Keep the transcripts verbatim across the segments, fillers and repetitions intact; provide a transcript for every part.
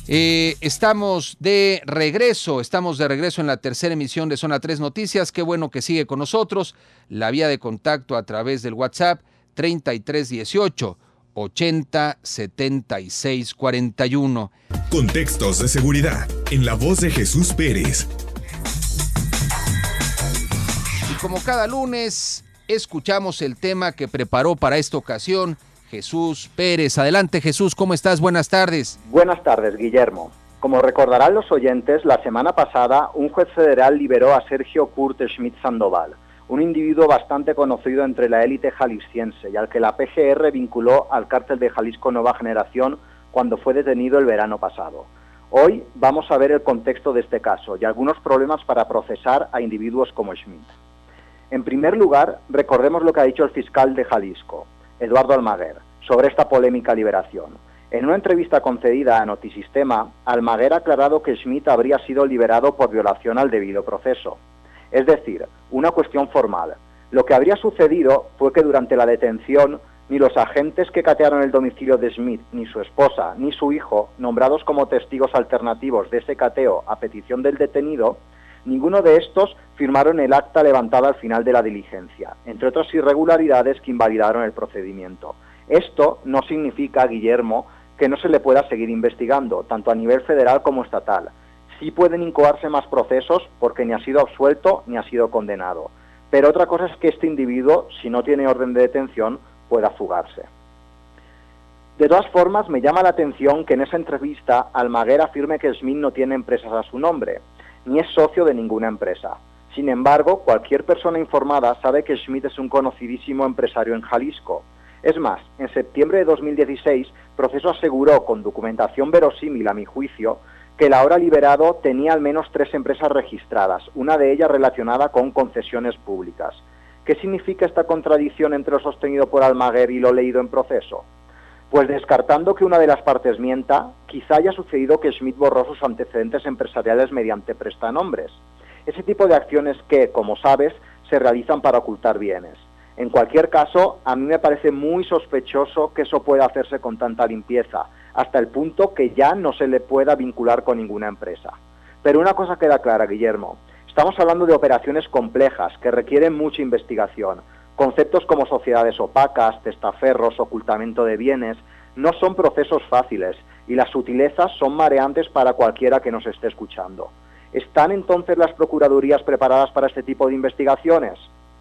Eh, estamos de regreso, estamos de regreso en la tercera emisión de Zona tres Noticias. Qué bueno que sigue con nosotros. La vía de contacto a través del WhatsApp treinta y tres dieciocho ochenta setenta y seis cuarenta y uno. Contextos de seguridad en la voz de Jesús Pérez. Y como cada lunes, escuchamos el tema que preparó para esta ocasión Jesús Pérez. Adelante, Jesús, ¿cómo estás? Buenas tardes. Buenas tardes, Guillermo. Como recordarán los oyentes, la semana pasada un juez federal liberó a Sergio Kurt Schmidt Sandoval, un individuo bastante conocido entre la élite jalisciense y al que la P G R vinculó al cártel de Jalisco Nueva Generación cuando fue detenido el verano pasado. Hoy vamos a ver el contexto de este caso y algunos problemas para procesar a individuos como Schmidt. En primer lugar, recordemos lo que ha dicho el fiscal de Jalisco, Eduardo Almaguer, sobre esta polémica liberación. En una entrevista concedida a Notisistema, Almaguer ha aclarado que Schmidt habría sido liberado por violación al debido proceso. Es decir, una cuestión formal. Lo que habría sucedido fue que durante la detención, ni los agentes que catearon el domicilio de Schmidt, ni su esposa, ni su hijo, nombrados como testigos alternativos de ese cateo a petición del detenido, ninguno de estos firmaron el acta levantada al final de la diligencia, entre otras irregularidades que invalidaron el procedimiento. Esto no significa, Guillermo, que no se le pueda seguir investigando, tanto a nivel federal como estatal. Sí pueden incoarse más procesos porque ni ha sido absuelto ni ha sido condenado. Pero otra cosa es que este individuo, si no tiene orden de detención, pueda fugarse. De todas formas, me llama la atención que en esa entrevista Almaguer afirme que Schmidt no tiene empresas a su nombre, ni es socio de ninguna empresa. Sin embargo, cualquier persona informada sabe que Schmidt es un conocidísimo empresario en Jalisco. Es más, en septiembre de dos mil dieciséis, Proceso aseguró, con documentación verosímil a mi juicio, que el ahora liberado tenía al menos tres empresas registradas, una de ellas relacionada con concesiones públicas. ¿Qué significa esta contradicción entre lo sostenido por Almaguer y lo leído en Proceso? Pues descartando que una de las partes mienta, quizá haya sucedido que Schmidt borró sus antecedentes empresariales mediante prestanombres. Ese tipo de acciones que, como sabes, se realizan para ocultar bienes. En cualquier caso, a mí me parece muy sospechoso que eso pueda hacerse con tanta limpieza, hasta el punto que ya no se le pueda vincular con ninguna empresa. Pero una cosa queda clara, Guillermo. Estamos hablando de operaciones complejas que requieren mucha investigación. Conceptos como sociedades opacas, testaferros, ocultamiento de bienes, no son procesos fáciles y las sutilezas son mareantes para cualquiera que nos esté escuchando. ¿Están entonces las procuradurías preparadas para este tipo de investigaciones?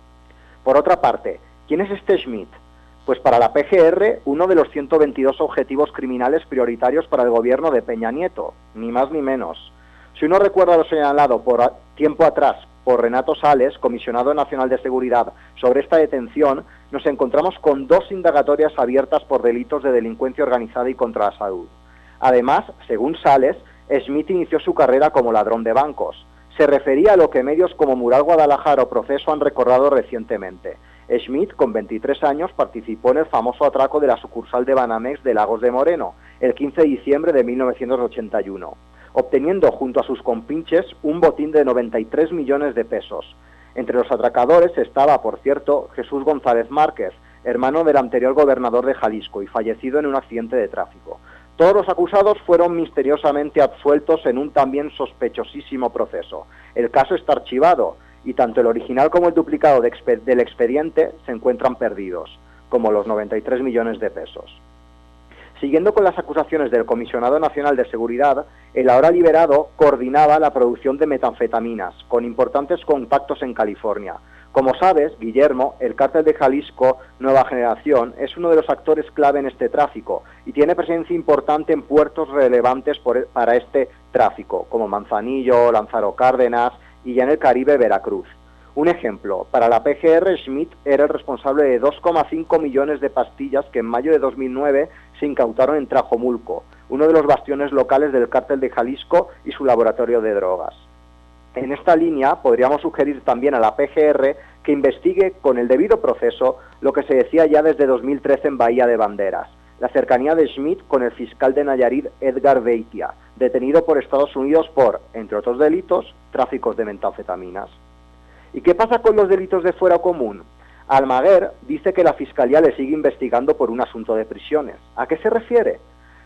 Por otra parte, ¿quién es este Schmidt? Pues para la P G R, uno de los ciento veintidós objetivos criminales prioritarios para el gobierno de Peña Nieto, ni más ni menos. Si uno recuerda lo señalado por tiempo atrás por Renato Sales, comisionado nacional de seguridad, sobre esta detención, nos encontramos con dos indagatorias abiertas por delitos de delincuencia organizada y contra la salud. Además, según Sales, Schmidt inició su carrera como ladrón de bancos. Se refería a lo que medios como Mural Guadalajara o Proceso han recordado recientemente. Schmidt, con veintitrés años, participó en el famoso atraco de la sucursal de Banamex de Lagos de Moreno, el quince de diciembre de mil novecientos ochenta y uno, obteniendo junto a sus compinches un botín de noventa y tres millones de pesos. Entre los atracadores estaba, por cierto, Jesús González Márquez, hermano del anterior gobernador de Jalisco y fallecido en un accidente de tráfico. Todos los acusados fueron misteriosamente absueltos en un también sospechosísimo proceso. El caso está archivado y tanto el original como el duplicado de expe- del expediente se encuentran perdidos, como los noventa y tres millones de pesos. Siguiendo con las acusaciones del Comisionado Nacional de Seguridad, el ahora liberado coordinaba la producción de metanfetaminas, con importantes contactos en California. Como sabes, Guillermo, el cártel de Jalisco Nueva Generación es uno de los actores clave en este tráfico y tiene presencia importante en puertos relevantes por, para este tráfico, como Manzanillo, Lázaro Cárdenas y ya en el Caribe, Veracruz. Un ejemplo, para la P G R, Schmidt era el responsable de dos coma cinco millones de pastillas que en mayo de dos mil nueve se incautaron en Trajomulco, uno de los bastiones locales del cártel de Jalisco y su laboratorio de drogas. En esta línea podríamos sugerir también a la P G R que investigue con el debido proceso lo que se decía ya desde dos mil trece en Bahía de Banderas, la cercanía de Schmidt con el fiscal de Nayarit Edgar Beitia, detenido por Estados Unidos por, entre otros delitos, tráficos de metanfetaminas. ¿Y qué pasa con los delitos de fuero común? Almaguer dice que la Fiscalía le sigue investigando por un asunto de prisiones. ¿A qué se refiere?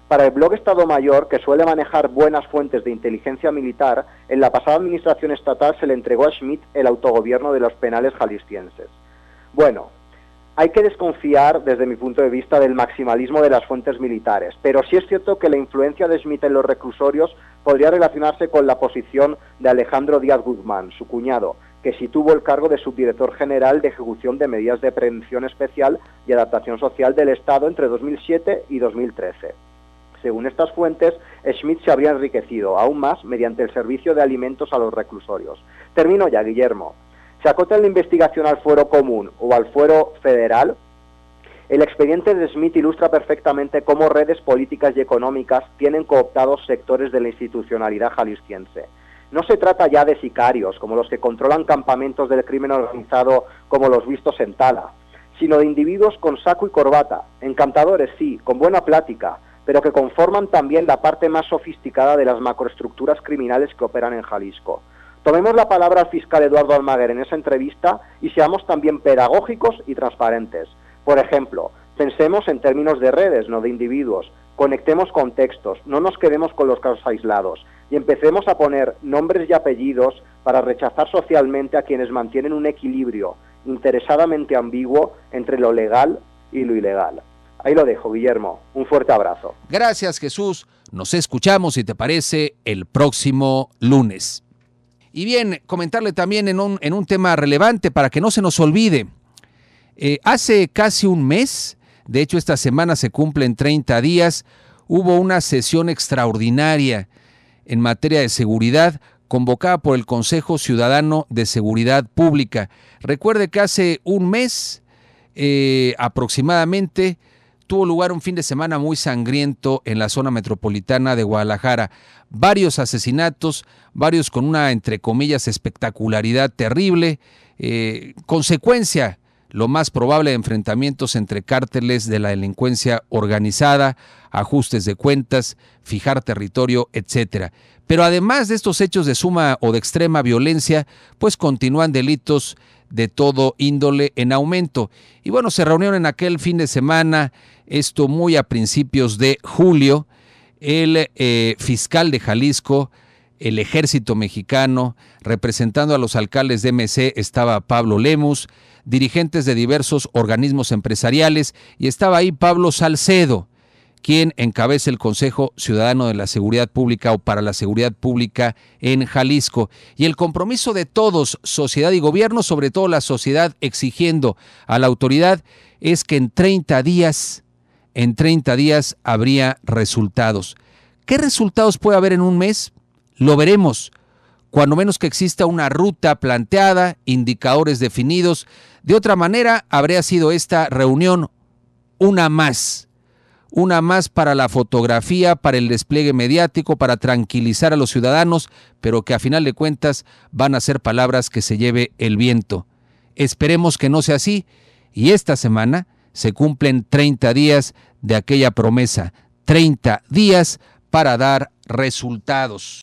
Para el blog Estado Mayor, que suele manejar buenas fuentes de inteligencia militar, en la pasada administración estatal se le entregó a Schmidt el autogobierno de los penales jaliscienses. Bueno, hay que desconfiar, desde mi punto de vista, del maximalismo de las fuentes militares, pero sí es cierto que la influencia de Schmidt en los reclusorios podría relacionarse con la posición de Alejandro Díaz Guzmán, su cuñado, que sí tuvo el cargo de subdirector general de ejecución de medidas de prevención especial y adaptación social del Estado entre dos mil siete y dos mil trece. Según estas fuentes, Schmidt se habría enriquecido aún más mediante el servicio de alimentos a los reclusorios. Termino ya, Guillermo. ¿Se acota la investigación al fuero común o al fuero federal? El expediente de Schmidt ilustra perfectamente cómo redes políticas y económicas tienen cooptados sectores de la institucionalidad jalisciense. No se trata ya de sicarios, como los que controlan campamentos del crimen organizado como los vistos en Tala, sino de individuos con saco y corbata, encantadores sí, con buena plática, pero que conforman también la parte más sofisticada de las macroestructuras criminales que operan en Jalisco. Tomemos la palabra al fiscal Eduardo Almaguer en esa entrevista y seamos también pedagógicos y transparentes. Por ejemplo, pensemos en términos de redes, no de individuos. Conectemos contextos, no nos quedemos con los casos aislados y empecemos a poner nombres y apellidos para rechazar socialmente a quienes mantienen un equilibrio interesadamente ambiguo entre lo legal y lo ilegal. Ahí lo dejo, Guillermo. Un fuerte abrazo. Gracias, Jesús. Nos escuchamos, si te parece, el próximo lunes. Y bien, comentarle también en un, en un tema relevante para que no se nos olvide. Eh, hace casi un mes, de hecho esta semana se cumplen treinta días, hubo una sesión extraordinaria en materia de seguridad convocada por el Consejo Ciudadano de Seguridad Pública. Recuerde que hace un mes eh, aproximadamente tuvo lugar un fin de semana muy sangriento en la zona metropolitana de Guadalajara. Varios asesinatos, varios con una, entre comillas, espectacularidad terrible, eh, consecuencia, lo más probable, de enfrentamientos entre cárteles de la delincuencia organizada, ajustes de cuentas, fijar territorio, etcétera. Pero además de estos hechos de suma o de extrema violencia, pues continúan delitos de todo índole en aumento. Y bueno, se reunieron en aquel fin de semana, esto muy a principios de julio, el eh, fiscal de Jalisco, el Ejército Mexicano, representando a los alcaldes de M C estaba Pablo Lemus, dirigentes de diversos organismos empresariales, y estaba ahí Pablo Salcedo, quien encabeza el Consejo Ciudadano de la Seguridad Pública o para la Seguridad Pública en Jalisco. Y el compromiso de todos, sociedad y gobierno, sobre todo la sociedad exigiendo a la autoridad, es que en treinta días, en treinta días habría resultados. ¿Qué resultados puede haber en un mes? Lo veremos, cuando menos que exista una ruta planteada, indicadores definidos. De otra manera, habría sido esta reunión una más. Una más para la fotografía, para el despliegue mediático, para tranquilizar a los ciudadanos, pero que a final de cuentas van a ser palabras que se lleve el viento. Esperemos que no sea así, y esta semana se cumplen treinta días de aquella promesa, treinta días para dar resultados.